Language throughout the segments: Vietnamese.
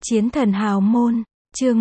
Chiến thần hào môn, chương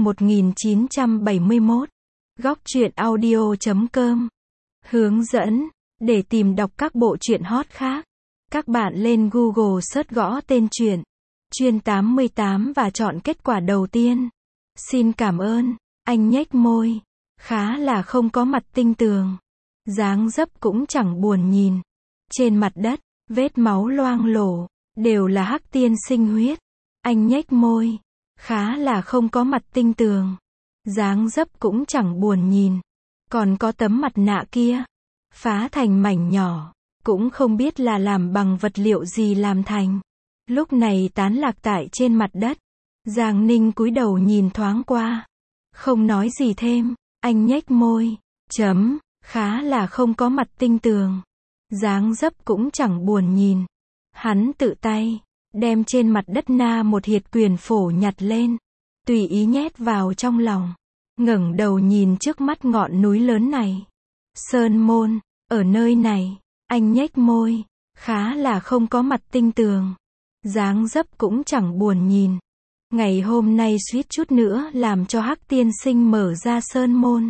1971. Góc truyện audio.com. Hướng dẫn, để tìm đọc các bộ truyện hot khác. Các bạn lên Google search gõ tên truyện Chuyên 88 và chọn kết quả đầu tiên. Xin cảm ơn. Anh nhếch môi, khá là không có mặt tinh tường. Dáng dấp cũng chẳng buồn nhìn. Trên mặt đất, vết máu loang lổ, đều là hắc tiên sinh huyết. Anh nhếch môi, khá là không có mặt tinh tường. Dáng dấp cũng chẳng buồn nhìn. Còn có tấm mặt nạ kia, phá thành mảnh nhỏ, cũng không biết là làm bằng vật liệu gì làm thành. Lúc này tán lạc tại trên mặt đất. Giang Ninh cúi đầu nhìn thoáng qua, không nói gì thêm. Anh nhếch môi, khá là không có mặt tinh tường. Dáng dấp cũng chẳng buồn nhìn. Hắn tự tay đem trên mặt đất na một hiệt quyền phổ nhặt lên, tùy ý nhét vào trong lòng. Ngẩng đầu nhìn trước mắt ngọn núi lớn này. Sơn môn, ở nơi này. Anh nhếch môi, khá là không có mặt tinh tường. Dáng dấp cũng chẳng buồn nhìn. Ngày hôm nay suýt chút nữa làm cho hắc tiên sinh mở ra sơn môn.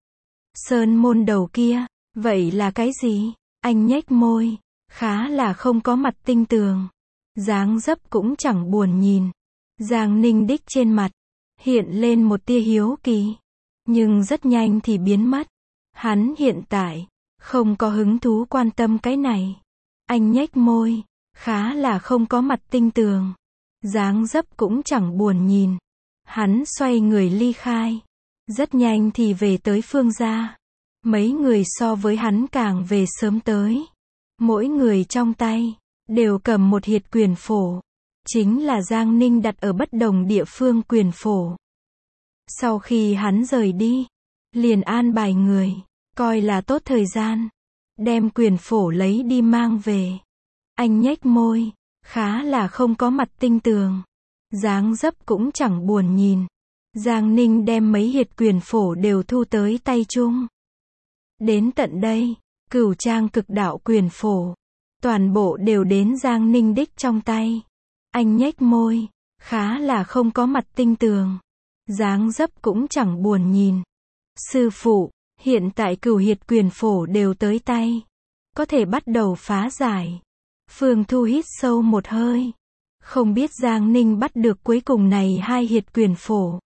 Sơn môn đầu kia, vậy là cái gì? Anh nhếch môi, khá là không có mặt tinh tường. Dáng dấp cũng chẳng buồn nhìn. Giang Ninh đích trên mặt hiện lên một tia hiếu kỳ, nhưng rất nhanh thì biến mất. Hắn hiện tại không có hứng thú quan tâm cái này. Anh nhếch môi, khá là không có mặt tinh tường. Dáng dấp cũng chẳng buồn nhìn. Hắn xoay người ly khai. Rất nhanh thì về tới Phương gia. Mấy người so với hắn càng về sớm tới. Mỗi người trong tay đều cầm một hiệt quyền phổ. Chính là Giang Ninh đặt ở bất đồng địa phương quyền phổ. Sau khi hắn rời đi, liền an bài người, coi là tốt thời gian, đem quyền phổ lấy đi mang về. Anh nhếch môi, khá là không có mặt tinh tường. Dáng dấp cũng chẳng buồn nhìn. Giang Ninh đem mấy hiệt quyền phổ đều thu tới tay chung. Đến tận đây, Cửu Trang cực đạo quyền phổ, toàn bộ đều đến Giang Ninh đích trong tay. Anh nhếch môi, khá là không có mặt tinh tường. Dáng dấp cũng chẳng buồn nhìn. Sư phụ, hiện tại cửu hiệt quyền phổ đều tới tay, có thể bắt đầu phá giải. Phương Thu hít sâu một hơi. Không biết Giang Ninh bắt được cuối cùng này hai hiệt quyền phổ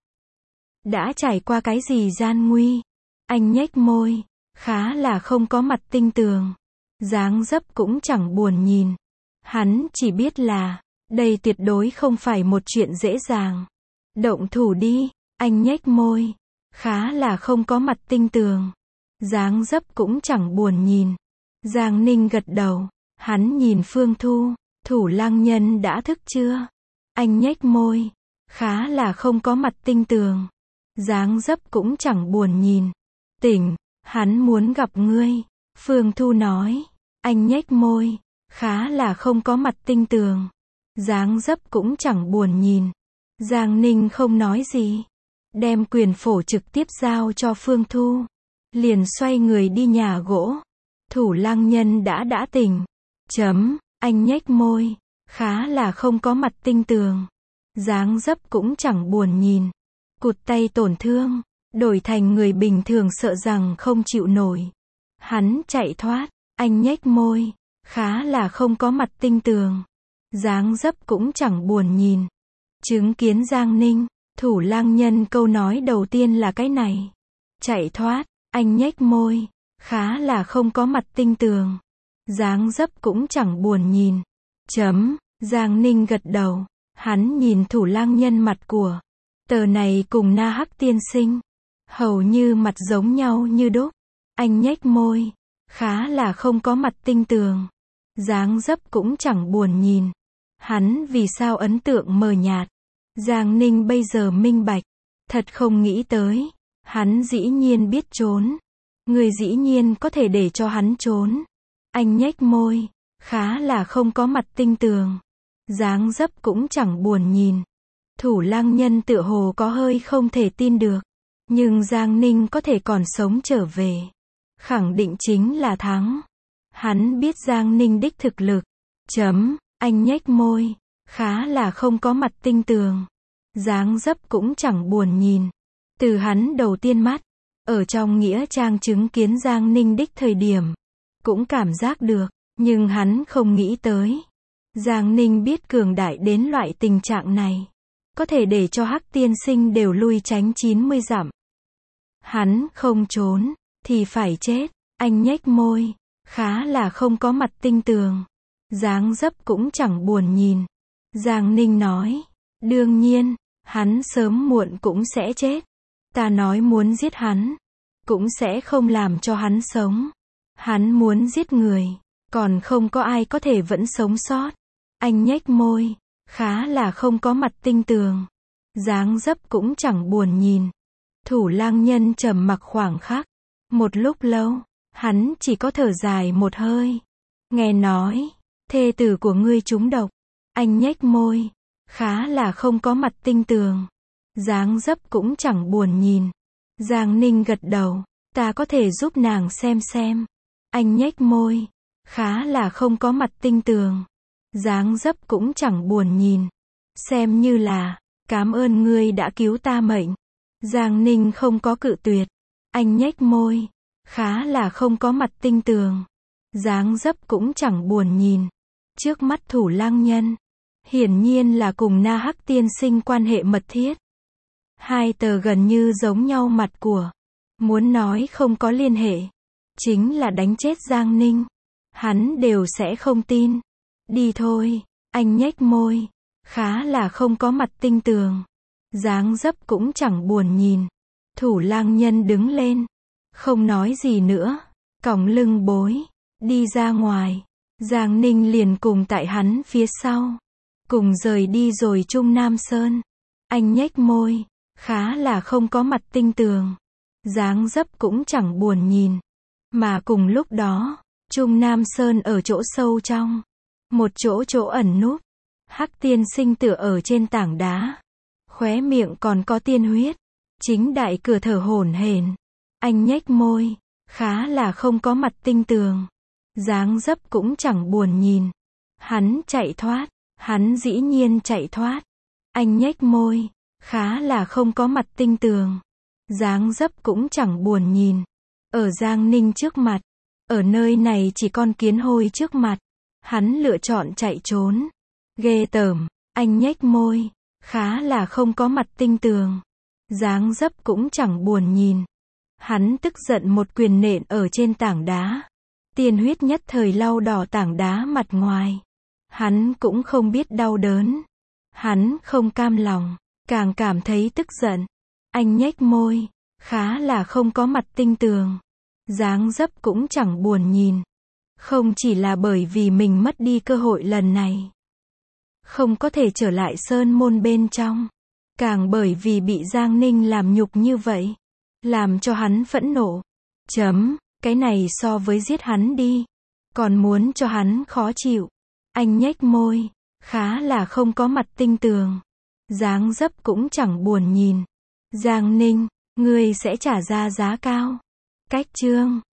đã trải qua cái gì gian nguy. Anh nhếch môi, khá là không có mặt tinh tường. Dáng dấp cũng chẳng buồn nhìn. Hắn chỉ biết là đây tuyệt đối không phải một chuyện dễ dàng. Động thủ đi. Anh nhếch môi, khá là không có mặt tinh tường. Dáng dấp cũng chẳng buồn nhìn. Giang Ninh gật đầu. Hắn nhìn Phương Thu, Thủ Lăng Nhân đã thức chưa? Anh nhếch môi, khá là không có mặt tinh tường. Dáng dấp cũng chẳng buồn nhìn. Tỉnh, hắn muốn gặp ngươi. Phương Thu nói. Anh nhếch môi, khá là không có mặt tinh tường. Dáng dấp cũng chẳng buồn nhìn. Giang Ninh không nói gì, đem quyền phổ trực tiếp giao cho Phương Thu, liền xoay người đi nhà gỗ. Thủ Lăng Nhân đã tỉnh. Anh nhếch môi, khá là không có mặt tinh tường. Dáng dấp cũng chẳng buồn nhìn. Cụt tay tổn thương, đổi thành người bình thường sợ rằng không chịu nổi. Hắn chạy thoát. Anh nhếch môi, khá là không có mặt tinh tường. Dáng dấp cũng chẳng buồn nhìn. Chứng kiến Giang Ninh, Thủ Lăng Nhân câu nói đầu tiên là cái này. Chạy thoát. Anh nhếch môi, khá là không có mặt tinh tường. Dáng dấp cũng chẳng buồn nhìn. Giang Ninh gật đầu. Hắn nhìn Thủ Lăng Nhân mặt của tờ này cùng Na Hắc tiên sinh, hầu như mặt giống nhau như đúc. Anh nhếch môi, khá là không có mặt tinh tường. Dáng dấp cũng chẳng buồn nhìn. Hắn vì sao ấn tượng mờ nhạt. Giang Ninh bây giờ minh bạch. Thật không nghĩ tới. Hắn dĩ nhiên biết trốn. Người dĩ nhiên có thể để cho hắn trốn. Anh nhếch môi, khá là không có mặt tinh tường. Dáng dấp cũng chẳng buồn nhìn. Thủ Lăng Nhân tựa hồ có hơi không thể tin được. Nhưng Giang Ninh có thể còn sống trở về, khẳng định chính là thắng. Hắn biết Giang Ninh đích thực lực. Anh nhếch môi, khá là không có mặt tinh tường. dáng dấp cũng chẳng buồn nhìn. Từ hắn đầu tiên mắt, ở trong nghĩa trang chứng kiến Giang Ninh đích thời điểm, cũng cảm giác được, nhưng hắn không nghĩ tới. Giang Ninh biết cường đại đến loại tình trạng này, có thể để cho Hắc tiên sinh đều lui tránh 90 dặm. Hắn không trốn, thì phải chết. Anh nhếch môi, khá là không có mặt tinh tường. Dáng dấp cũng chẳng buồn nhìn. Giang Ninh nói, đương nhiên, hắn sớm muộn cũng sẽ chết. Ta nói muốn giết hắn, cũng sẽ không làm cho hắn sống. Hắn muốn giết người, còn không có ai có thể vẫn sống sót. Anh nhếch môi, khá là không có mặt tinh tường. Dáng dấp cũng chẳng buồn nhìn. Thủ Lang Nhân trầm mặc khoảng khắc. Một lúc lâu, hắn chỉ có thở dài một hơi. Nghe nói, thê tử của ngươi trúng độc. Anh nhếch môi, khá là không có mặt tinh tường. Dáng dấp cũng chẳng buồn nhìn. Giang Ninh gật đầu, ta có thể giúp nàng xem. Anh nhếch môi, khá là không có mặt tinh tường. Dáng dấp cũng chẳng buồn nhìn. Xem như là, cảm ơn ngươi đã cứu ta mệnh. Giang Ninh không có cự tuyệt. Anh nhếch môi, khá là không có mặt tinh tường. Dáng dấp cũng chẳng buồn nhìn. Trước mắt Thủ Lang Nhân, hiển nhiên là cùng Na Hắc tiên sinh quan hệ mật thiết. Hai tờ gần như giống nhau mặt của. Muốn nói không có liên hệ, chính là đánh chết Giang Ninh. Hắn đều sẽ không tin. Đi thôi, anh nhếch môi, khá là không có mặt tinh tường. Dáng dấp cũng chẳng buồn nhìn. Thủ Lang Nhân đứng lên, không nói gì nữa, còng lưng bối, đi ra ngoài. Giang Ninh liền cùng tại hắn phía sau, cùng rời đi rồi Trung Nam Sơn. Anh nhếch môi, khá là không có mặt tinh tường. Dáng dấp cũng chẳng buồn nhìn. Mà cùng lúc đó, Trung Nam Sơn ở chỗ sâu trong, một chỗ ẩn núp. Hắc tiên sinh tựa ở trên tảng đá, khóe miệng còn có tiên huyết, chính đại cửa thở hổn hển. Anh nhếch môi, khá là không có mặt tinh tường. Dáng dấp cũng chẳng buồn nhìn. Hắn chạy thoát, hắn dĩ nhiên chạy thoát. Anh nhếch môi, khá là không có mặt tinh tường. Dáng dấp cũng chẳng buồn nhìn. Ở Giang Ninh trước mặt, ở nơi này chỉ con kiến hôi trước mặt, hắn lựa chọn chạy trốn. Ghê tởm, anh nhếch môi, khá là không có mặt tinh tường. Dáng dấp cũng chẳng buồn nhìn. Hắn tức giận một quyền nện ở trên tảng đá. Tiên huyết nhất thời lau đỏ tảng đá mặt ngoài. Hắn cũng không biết đau đớn. Hắn không cam lòng, càng cảm thấy tức giận. Anh nhếch môi, khá là không có mặt tinh tường. Dáng dấp cũng chẳng buồn nhìn. Không chỉ là bởi vì mình mất đi cơ hội lần này, không có thể trở lại sơn môn bên trong, càng bởi vì bị Giang Ninh làm nhục như vậy, làm cho hắn phẫn nộ. Cái này so với giết hắn đi, còn muốn cho hắn khó chịu. Anh nhếch môi, khá là không có mặt tinh tường. Dáng dấp cũng chẳng buồn nhìn. Giang Ninh, ngươi sẽ trả ra giá cao. Cách chương